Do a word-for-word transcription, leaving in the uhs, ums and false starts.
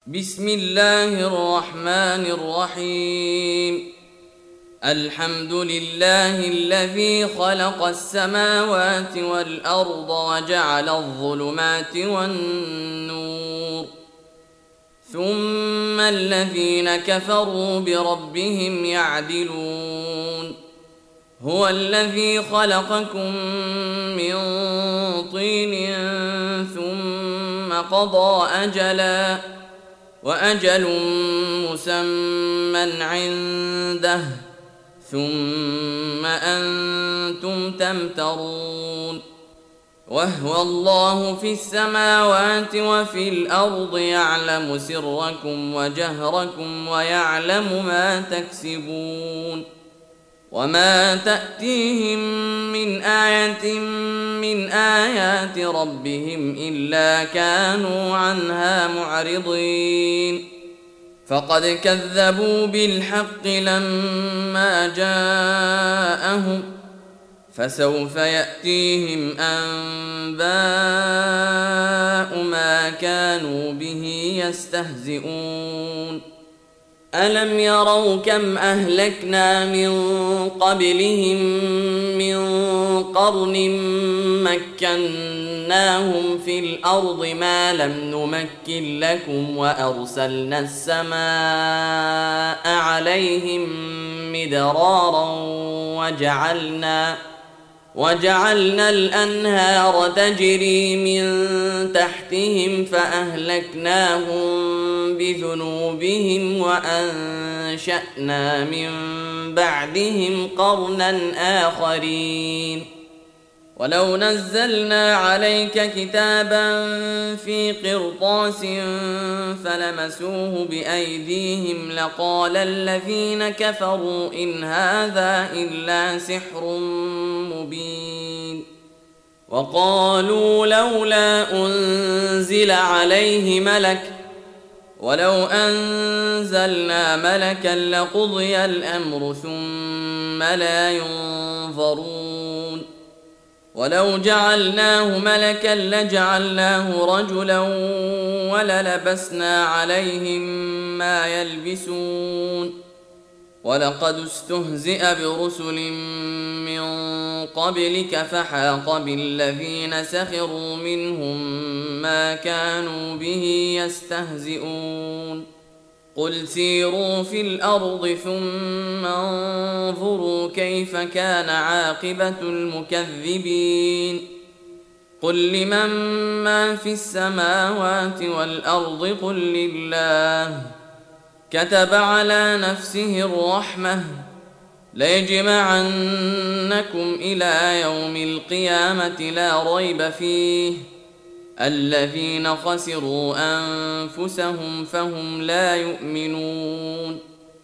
بسم الله الرحمن الرحيم. الحمد لله الذي خلق السماوات والأرض وجعل الظلمات والنور، ثم الذين كفروا بربهم يعدلون. هو الذي خلقكم من طين ثم قضى أجلا وأجل مسمى عنده ثم أنتم تمترون. وهو الله في السماوات وفي الأرض يعلم سركم وجهركم ويعلم ما تكسبون. وما تأتيهم من آية من آيات ربهم إلا كانوا عنها معرضين. فقد كذبوا بالحق لما جاءهم، فسوف يأتيهم أنباء ما كانوا به يستهزئون. ألم يروا كم أهلكنا من قبلهم من قرن مكناهم في الأرض ما لم نمكن لكم، وأرسلنا السماء عليهم مدرارا وجعلنا وجعلنا الأنهار تجري من تحتهم فأهلكناهم بذنوبهم وأنشأنا من بعدهم قرنا آخرين. ولو نزلنا عليك كتابا في قرطاس فلمسوه بأيديهم لقال الذين كفروا إن هذا إلا سحر مبين. وقالوا لولا أنزل عليه ملك، ولو أنزلنا ملكا لقضي الأمر ثم لا ينظرون. ولو جعلناه ملكا لجعلناه رجلا وللبسنا عليهم ما يلبسون. ولقد استهزئ برسل من قبلك فحاق بالذين سخروا منهم ما كانوا به يستهزئون. قل سيروا في الأرض ثم انظروا كيف كان عاقبة المكذبين. قل لمن ما في السماوات والأرض قل لله. كتب على نفسه الرحمة ليجمعنكم إلى يوم القيامة لا ريب فيه. الذين خسروا أنفسهم فهم لا يؤمنون.